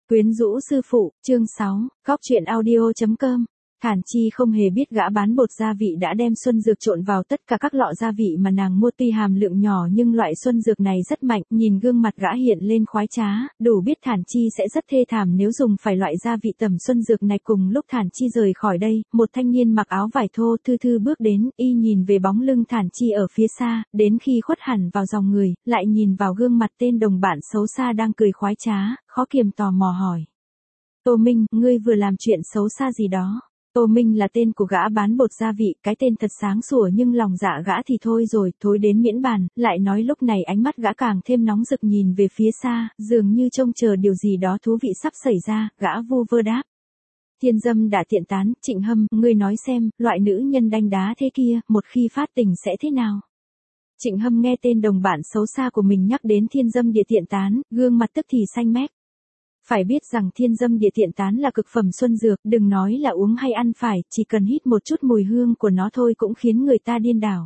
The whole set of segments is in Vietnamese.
Quyến rũ sư phụ, chương 6, Góc truyện audio.com. Thản Chi không hề biết gã bán bột gia vị đã đem xuân dược trộn vào tất cả các lọ gia vị mà nàng mua, tuy hàm lượng nhỏ nhưng loại xuân dược này rất mạnh, nhìn gương mặt gã hiện lên khoái trá, đủ biết Thản Chi sẽ rất thê thảm nếu dùng phải loại gia vị tẩm xuân dược này. Cùng lúc Thản Chi rời khỏi đây, một thanh niên mặc áo vải thô thư thư bước đến, y nhìn về bóng lưng Thản Chi ở phía xa, đến khi khuất hẳn vào dòng người, lại nhìn vào gương mặt tên đồng bạn xấu xa đang cười khoái trá, khó kiềm tò mò hỏi: Tô Minh, ngươi vừa làm chuyện xấu xa gì đó? Tô Minh là tên của gã bán bột gia vị, cái tên thật sáng sủa nhưng lòng dạ gã thì thôi rồi, thối đến miễn bàn, lại nói lúc này ánh mắt gã càng thêm nóng rực nhìn về phía xa, dường như trông chờ điều gì đó thú vị sắp xảy ra, gã vu vơ đáp: Thiên dâm đã tiện tán, Trịnh Hâm, ngươi nói xem, loại nữ nhân đanh đá thế kia, một khi phát tình sẽ thế nào? Trịnh Hâm nghe tên đồng bạn xấu xa của mình nhắc đến thiên dâm địa tiện tán, gương mặt tức thì xanh mét. Phải biết rằng thiên dâm địa tiện tán là cực phẩm xuân dược, đừng nói là uống hay ăn phải, chỉ cần hít một chút mùi hương của nó thôi cũng khiến người ta điên đảo.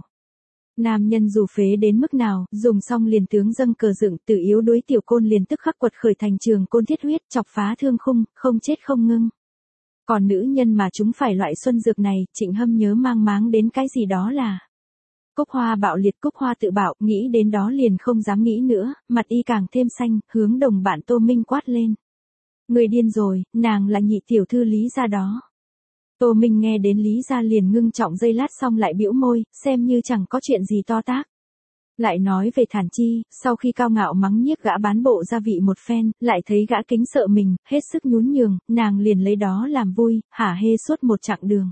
Nam nhân dù phế đến mức nào, dùng xong liền tướng dâng cờ dựng, từ yếu đuối tiểu côn liền tức khắc quật khởi thành trường côn thiết huyết, chọc phá thương khung, không chết không ngưng. Còn nữ nhân mà chúng phải loại xuân dược này, Trịnh Hâm nhớ mang máng đến cái gì đó là Cúc Hoa bạo liệt, Cúc Hoa tự bạo, nghĩ đến đó liền không dám nghĩ nữa, mặt y càng thêm xanh, hướng đồng bạn Tô Minh quát lên: Người điên rồi, nàng là nhị tiểu thư Lý gia đó. Tô Minh nghe đến Lý gia liền ngưng trọng giây lát xong lại bĩu môi, xem như chẳng có chuyện gì to tát. Lại nói về Thản Chi, sau khi cao ngạo mắng nhiếc gã bán bộ gia vị một phen, lại thấy gã kính sợ mình, hết sức nhún nhường, nàng liền lấy đó làm vui, hả hê suốt một chặng đường.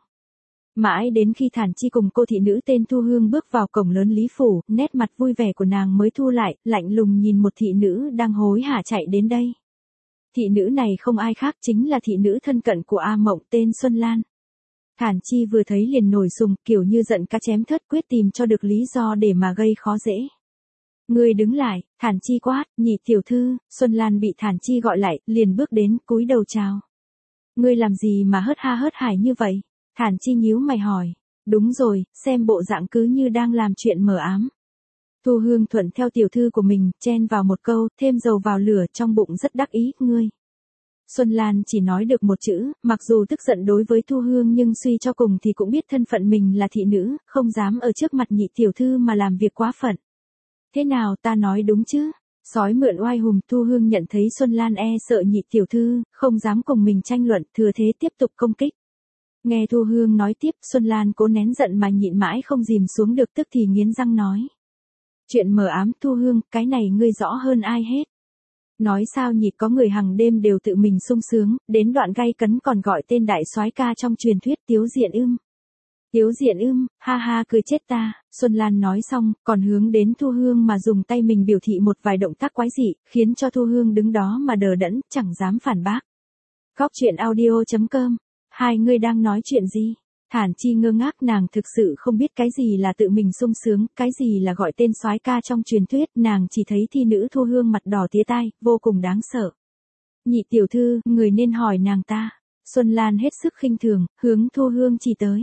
Mãi đến khi Thản Chi cùng cô thị nữ tên Thu Hương bước vào cổng lớn Lý Phủ, nét mặt vui vẻ của nàng mới thu lại, lạnh lùng nhìn một thị nữ đang hối hả chạy đến đây. Thị nữ này không ai khác chính là thị nữ thân cận của A Mộng tên Xuân Lan. Thản Chi vừa thấy liền nổi sùng, kiểu như giận cá chém thớt, quyết tìm cho được lý do để mà gây khó dễ. Ngươi đứng lại, Thản Chi quát, nhị tiểu thư. Xuân Lan bị Thản Chi gọi lại, liền bước đến, cúi đầu chào. Ngươi làm gì mà hớt ha hớt hải như vậy? Thản Chi nhíu mày hỏi. Đúng rồi, xem bộ dạng cứ như đang làm chuyện mờ ám. Thu Hương thuận theo tiểu thư của mình, chen vào một câu, thêm dầu vào lửa, trong bụng rất đắc ý, ngươi. Xuân Lan chỉ nói được một chữ, mặc dù tức giận đối với Thu Hương nhưng suy cho cùng thì cũng biết thân phận mình là thị nữ, không dám ở trước mặt nhị tiểu thư mà làm việc quá phận. Thế nào, ta nói đúng chứ? Sói mượn oai hùng. Thu Hương nhận thấy Xuân Lan e sợ nhị tiểu thư, không dám cùng mình tranh luận, thừa thế tiếp tục công kích. Nghe Thu Hương nói tiếp, Xuân Lan cố nén giận mà nhịn mãi không dìm xuống được, tức thì nghiến răng nói: Chuyện mờ ám, Thu Hương, cái này ngươi rõ hơn ai hết. Nói sao nhỉ, có người hàng đêm đều tự mình sung sướng, đến đoạn gay cấn còn gọi tên đại soái ca trong truyền thuyết Tiếu Diện Ưm. Tiếu Diện Ưm, ha ha cười chết ta. Xuân Lan nói xong, còn hướng đến Thu Hương mà dùng tay mình biểu thị một vài động tác quái dị, khiến cho Thu Hương đứng đó mà đờ đẫn, chẳng dám phản bác. Góc truyện audio.com. Hai người đang nói chuyện gì? Thản Chi ngơ ngác, nàng thực sự không biết cái gì là tự mình sung sướng, cái gì là gọi tên soái ca trong truyền thuyết, nàng chỉ thấy thi nữ Thu Hương mặt đỏ tía tai, vô cùng đáng sợ. Nhị tiểu thư, người nên hỏi nàng ta. Xuân Lan hết sức khinh thường, hướng Thu Hương chỉ tới.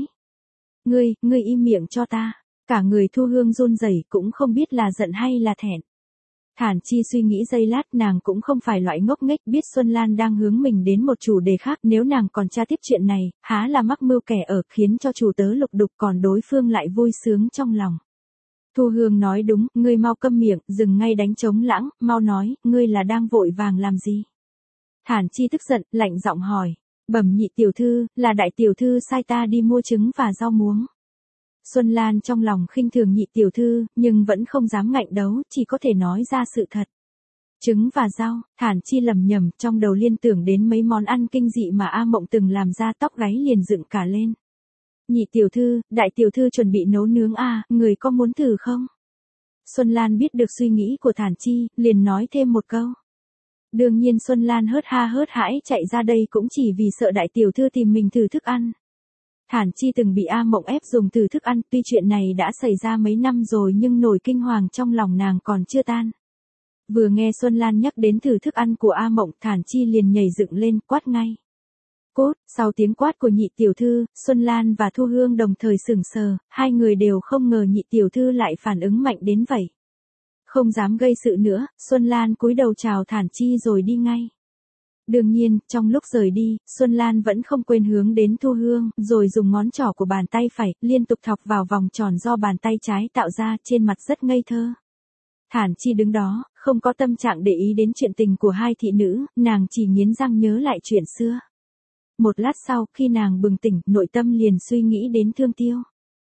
Ngươi im miệng cho ta. Cả người Thu Hương run rẩy, cũng không biết là giận hay là thẹn. Thản Chi suy nghĩ giây lát, nàng cũng không phải loại ngốc nghếch, biết Xuân Lan đang hướng mình đến một chủ đề khác, nếu nàng còn tra tiếp chuyện này, há là mắc mưu kẻ ở, khiến cho chủ tớ lục đục, còn đối phương lại vui sướng trong lòng. Thu Hương nói đúng, ngươi mau câm miệng, dừng ngay đánh trống lãng, mau nói, ngươi là đang vội vàng làm gì? Thản Chi tức giận, lạnh giọng hỏi. Bẩm nhị tiểu thư, là đại tiểu thư sai ta đi mua trứng và rau muống. Xuân Lan trong lòng khinh thường nhị tiểu thư, nhưng vẫn không dám ngạnh đấu, chỉ có thể nói ra sự thật. Trứng và rau, Thản Chi lầm nhầm, trong đầu liên tưởng đến mấy món ăn kinh dị mà A Mộng từng làm ra, tóc gáy liền dựng cả lên. Nhị tiểu thư, đại tiểu thư chuẩn bị nấu nướng à, người có muốn thử không? Xuân Lan biết được suy nghĩ của Thản Chi, liền nói thêm một câu. Đương nhiên Xuân Lan hớt ha hớt hãi chạy ra đây cũng chỉ vì sợ đại tiểu thư tìm mình thử thức ăn. Thản Chi từng bị A Mộng ép dùng thử thức ăn, tuy chuyện này đã xảy ra mấy năm rồi nhưng nỗi kinh hoàng trong lòng nàng còn chưa tan. Vừa nghe Xuân Lan nhắc đến thử thức ăn của A Mộng, Thản Chi liền nhảy dựng lên, quát ngay. Cốt, sau tiếng quát của nhị tiểu thư, Xuân Lan và Thu Hương đồng thời sững sờ, hai người đều không ngờ nhị tiểu thư lại phản ứng mạnh đến vậy. Không dám gây sự nữa, Xuân Lan cúi đầu chào Thản Chi rồi đi ngay. Đương nhiên, trong lúc rời đi, Xuân Lan vẫn không quên hướng đến Thu Hương, rồi dùng ngón trỏ của bàn tay phải, liên tục thọc vào vòng tròn do bàn tay trái tạo ra, trên mặt rất ngây thơ. Thản Chi đứng đó, không có tâm trạng để ý đến chuyện tình của hai thị nữ, nàng chỉ nghiến răng nhớ lại chuyện xưa. Một lát sau, khi nàng bừng tỉnh, nội tâm liền suy nghĩ đến Thương Tiêu.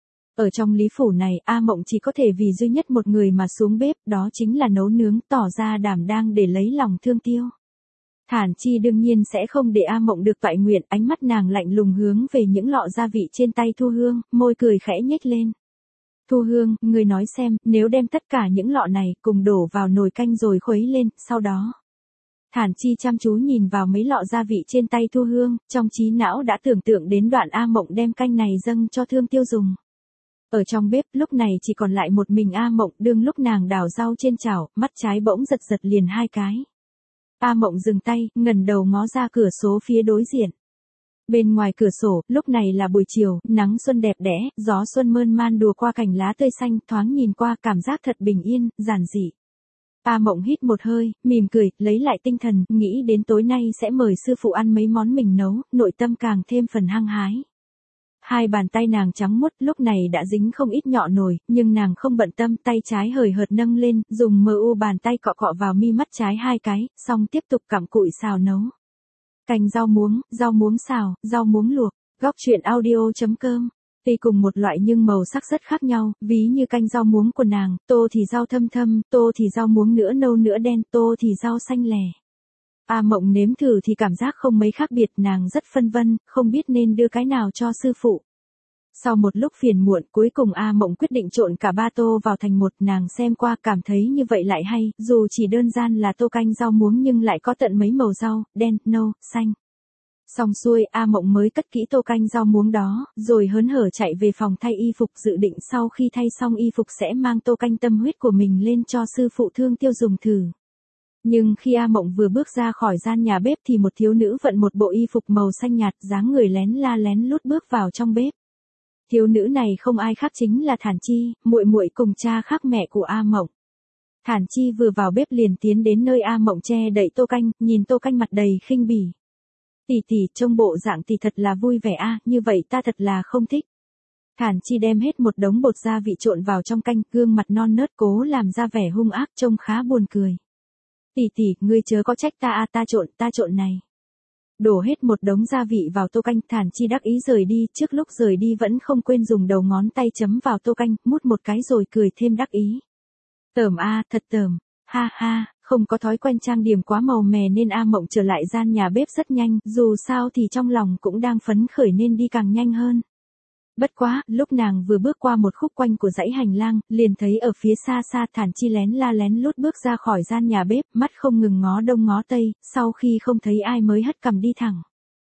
Ở trong Lý Phủ này, A Mộng chỉ có thể vì duy nhất một người mà xuống bếp, đó chính là nấu nướng, tỏ ra đảm đang để lấy lòng Thương Tiêu. Thản Chi đương nhiên sẽ không để A Mộng được toại nguyện, ánh mắt nàng lạnh lùng hướng về những lọ gia vị trên tay Thu Hương, môi cười khẽ nhếch lên. Thu Hương, ngươi nói xem, nếu đem tất cả những lọ này cùng đổ vào nồi canh rồi khuấy lên, sau đó. Thản Chi chăm chú nhìn vào mấy lọ gia vị trên tay Thu Hương, trong trí não đã tưởng tượng đến đoạn A Mộng đem canh này dâng cho Thương Tiêu dùng. Ở trong bếp, lúc này chỉ còn lại một mình A Mộng, đương lúc nàng đảo rau trên chảo, mắt trái bỗng giật giật liền hai cái. A Mộng dừng tay, ngẩng đầu ngó ra cửa sổ phía đối diện. Bên ngoài cửa sổ, lúc này là buổi chiều, nắng xuân đẹp đẽ, gió xuân mơn man đùa qua cành lá tươi xanh, thoáng nhìn qua cảm giác thật bình yên, giản dị. A Mộng hít một hơi, mỉm cười, lấy lại tinh thần, nghĩ đến tối nay sẽ mời sư phụ ăn mấy món mình nấu, nội tâm càng thêm phần hăng hái. Hai bàn tay nàng trắng muốt, lúc này đã dính không ít nhọ nồi, nhưng nàng không bận tâm, tay trái hời hợt nâng lên, dùng bàn tay cọ cọ vào mi mắt trái hai cái, xong tiếp tục cặm cụi xào nấu. Canh rau muống xào, rau muống luộc, góc truyện audio.com. Tuy cùng một loại nhưng màu sắc rất khác nhau, ví như canh rau muống của nàng, tô thì rau thâm thâm, tô thì rau muống nửa nâu nửa đen, tô thì rau xanh lè. A Mộng nếm thử thì cảm giác không mấy khác biệt, nàng rất phân vân, không biết nên đưa cái nào cho sư phụ. Sau một lúc phiền muộn, cuối cùng A Mộng quyết định trộn cả ba tô vào thành một, nàng xem qua cảm thấy như vậy lại hay, dù chỉ đơn giản là tô canh rau muống nhưng lại có tận mấy màu rau, đen, nâu, xanh. Xong xuôi, A Mộng mới cất kỹ tô canh rau muống đó, rồi hớn hở chạy về phòng thay y phục, dự định sau khi thay xong y phục sẽ mang tô canh tâm huyết của mình lên cho sư phụ Thương Tiêu dùng thử. Nhưng khi A Mộng vừa bước ra khỏi gian nhà bếp thì một thiếu nữ vận một bộ y phục màu xanh nhạt, dáng người lén la lén lút bước vào trong bếp. Thiếu nữ này không ai khác chính là Thản Chi, muội muội cùng cha khác mẹ của A Mộng. Thản Chi vừa vào bếp liền tiến đến nơi A Mộng che đậy tô canh, nhìn tô canh mặt đầy khinh bỉ. Tỷ tỷ, trông bộ dạng tỷ thật là vui vẻ a, như vậy ta thật là không thích. Thản Chi đem hết một đống bột gia vị trộn vào trong canh, gương mặt non nớt cố làm ra vẻ hung ác, trông khá buồn cười. Tỷ tỷ, ngươi chớ có trách ta ta trộn này. Đổ hết một đống gia vị vào tô canh, Thản Chi đắc ý rời đi, trước lúc rời đi vẫn không quên dùng đầu ngón tay chấm vào tô canh, mút một cái rồi cười thêm đắc ý. Tởm a, thật tởm, ha ha, không có thói quen trang điểm quá màu mè nên A Mộng trở lại gian nhà bếp rất nhanh, dù sao thì trong lòng cũng đang phấn khởi nên đi càng nhanh hơn. Bất quá, lúc nàng vừa bước qua một khúc quanh của dãy hành lang, liền thấy ở phía xa xa Thản Chi lén la lén lút bước ra khỏi gian nhà bếp, mắt không ngừng ngó đông ngó tây, sau khi không thấy ai mới hất cằm đi thẳng.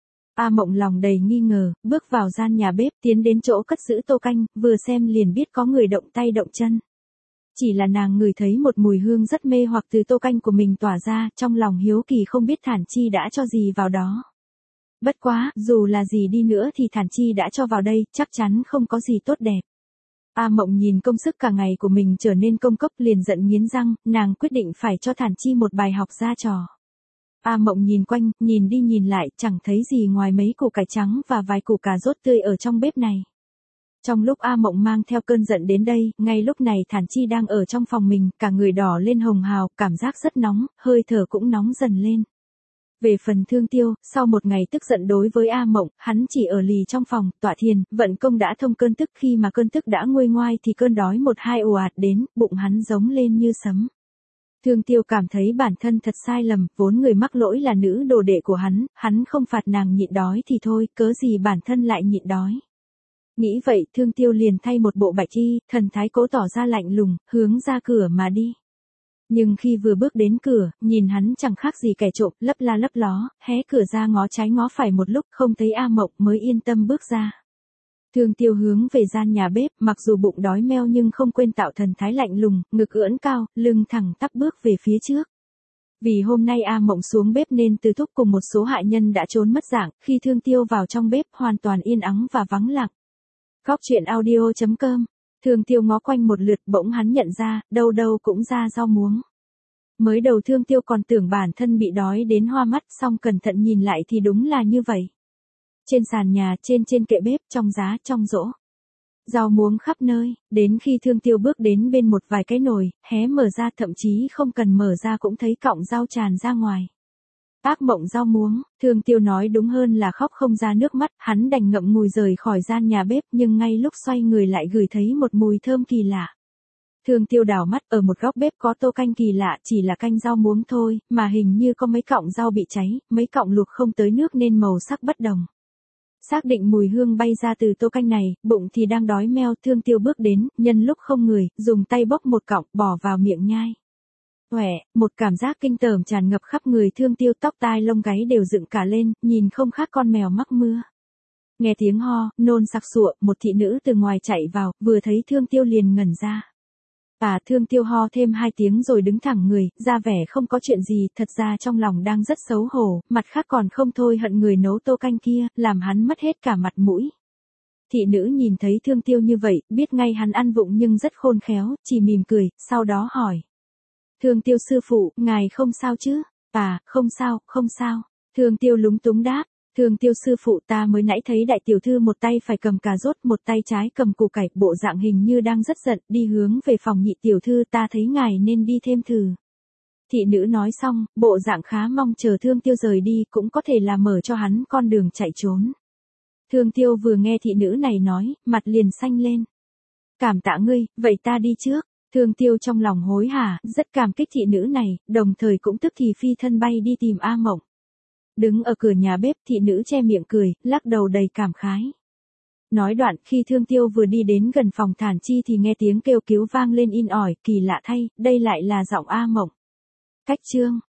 A Mộng lòng đầy nghi ngờ, bước vào gian nhà bếp, tiến đến chỗ cất giữ tô canh, vừa xem liền biết có người động tay động chân. Chỉ là nàng ngửi thấy một mùi hương rất mê hoặc từ tô canh của mình tỏa ra, trong lòng hiếu kỳ không biết Thản Chi đã cho gì vào đó. Bất quá, dù là gì đi nữa thì Thản Chi đã cho vào đây, chắc chắn không có gì tốt đẹp. A Mộng nhìn công sức cả ngày của mình trở nên công cốc liền giận nghiến răng, nàng quyết định phải cho Thản Chi một bài học ra trò. A Mộng nhìn quanh, nhìn đi nhìn lại, chẳng thấy gì ngoài mấy củ cải trắng và vài củ cà rốt tươi ở trong bếp này. Trong lúc A Mộng mang theo cơn giận đến đây, ngay lúc này Thản Chi đang ở trong phòng mình, cả người đỏ lên hồng hào, cảm giác rất nóng, hơi thở cũng nóng dần lên. Về phần Thương Tiêu, sau một ngày tức giận đối với A Mộng, hắn chỉ ở lì trong phòng, tọa thiền, vận công đã thông cơn tức, khi mà cơn tức đã nguôi ngoai thì cơn đói một hai ồ ạt đến, bụng hắn giống lên như sấm. Thương Tiêu cảm thấy bản thân thật sai lầm, vốn người mắc lỗi là nữ đồ đệ của hắn không phạt nàng nhịn đói thì thôi, cớ gì bản thân lại nhịn đói. Nghĩ vậy, Thương Tiêu liền thay một bộ bạch y, thần thái cố tỏ ra lạnh lùng, hướng ra cửa mà đi. Nhưng khi vừa bước đến cửa, nhìn hắn chẳng khác gì kẻ trộm, lấp la lấp ló, hé cửa ra ngó trái ngó phải một lúc, không thấy A Mộng mới yên tâm bước ra. Thương Tiêu hướng về gian nhà bếp, mặc dù bụng đói meo nhưng không quên tạo thần thái lạnh lùng, ngực ưỡn cao, lưng thẳng tắp bước về phía trước. Vì hôm nay A Mộng xuống bếp nên Từ Thúc cùng một số hạ nhân đã trốn mất dạng, khi Thương Tiêu vào trong bếp hoàn toàn yên ắng và vắng lặng. Góc truyện audio.com. Thương Tiêu ngó quanh một lượt, bỗng hắn nhận ra, đâu đâu cũng ra rau muống. Mới đầu Thương Tiêu còn tưởng bản thân bị đói đến hoa mắt, xong cẩn thận nhìn lại thì đúng là như vậy. Trên sàn nhà, trên kệ bếp, trong giá, trong rổ. Rau muống khắp nơi, đến khi Thương Tiêu bước đến bên một vài cái nồi, hé mở ra, thậm chí không cần mở ra cũng thấy cọng rau tràn ra ngoài. Ác mộng rau muống, Thương Tiêu nói đúng hơn là khóc không ra nước mắt, hắn đành ngậm ngùi rời khỏi gian nhà bếp, nhưng ngay lúc xoay người lại ngửi thấy một mùi thơm kỳ lạ. Thương Tiêu đảo mắt, ở một góc bếp có tô canh kỳ lạ, chỉ là canh rau muống thôi, mà hình như có mấy cọng rau bị cháy, mấy cọng luộc không tới nước nên màu sắc bất đồng. Xác định mùi hương bay ra từ tô canh này, bụng thì đang đói meo, Thương Tiêu bước đến, nhân lúc không người, dùng tay bóc một cọng, bỏ vào miệng nhai. Uể, một cảm giác kinh tởm tràn ngập khắp người Thương Tiêu, tóc tai lông gáy đều dựng cả lên, nhìn không khác con mèo mắc mưa. Nghe tiếng ho, nôn sặc sụa, một thị nữ từ ngoài chạy vào, vừa thấy Thương Tiêu liền ngẩn ra. Thương Tiêu ho thêm 2 tiếng rồi đứng thẳng người, ra vẻ không có chuyện gì, thật ra trong lòng đang rất xấu hổ, mặt khác còn không thôi hận người nấu tô canh kia, làm hắn mất hết cả mặt mũi. Thị nữ nhìn thấy Thương Tiêu như vậy, biết ngay hắn ăn vụng nhưng rất khôn khéo, chỉ mỉm cười, sau đó hỏi. Thương Tiêu sư phụ, ngài không sao chứ? Không sao, không sao. Thương Tiêu lúng túng đáp. Thương Tiêu sư phụ, ta mới nãy thấy đại tiểu thư một tay phải cầm cà rốt, một tay trái cầm củ cải, bộ dạng hình như đang rất giận, đi hướng về phòng nhị tiểu thư, ta thấy ngài nên đi thêm thử. Thị nữ nói xong, bộ dạng khá mong chờ Thương Tiêu rời đi, cũng có thể là mở cho hắn con đường chạy trốn. Thương Tiêu vừa nghe thị nữ này nói, mặt liền xanh lên. Cảm tạ ngươi, vậy ta đi trước. Thương Tiêu trong lòng hối hả, rất cảm kích thị nữ này, đồng thời cũng tức thì phi thân bay đi tìm A Mộng. Đứng ở cửa nhà bếp, thị nữ che miệng cười, lắc đầu đầy cảm khái. Nói đoạn, khi Thương Tiêu vừa đi đến gần phòng Thản Chi thì nghe tiếng kêu cứu vang lên in ỏi, kỳ lạ thay, đây lại là giọng A Mộng. Cách chương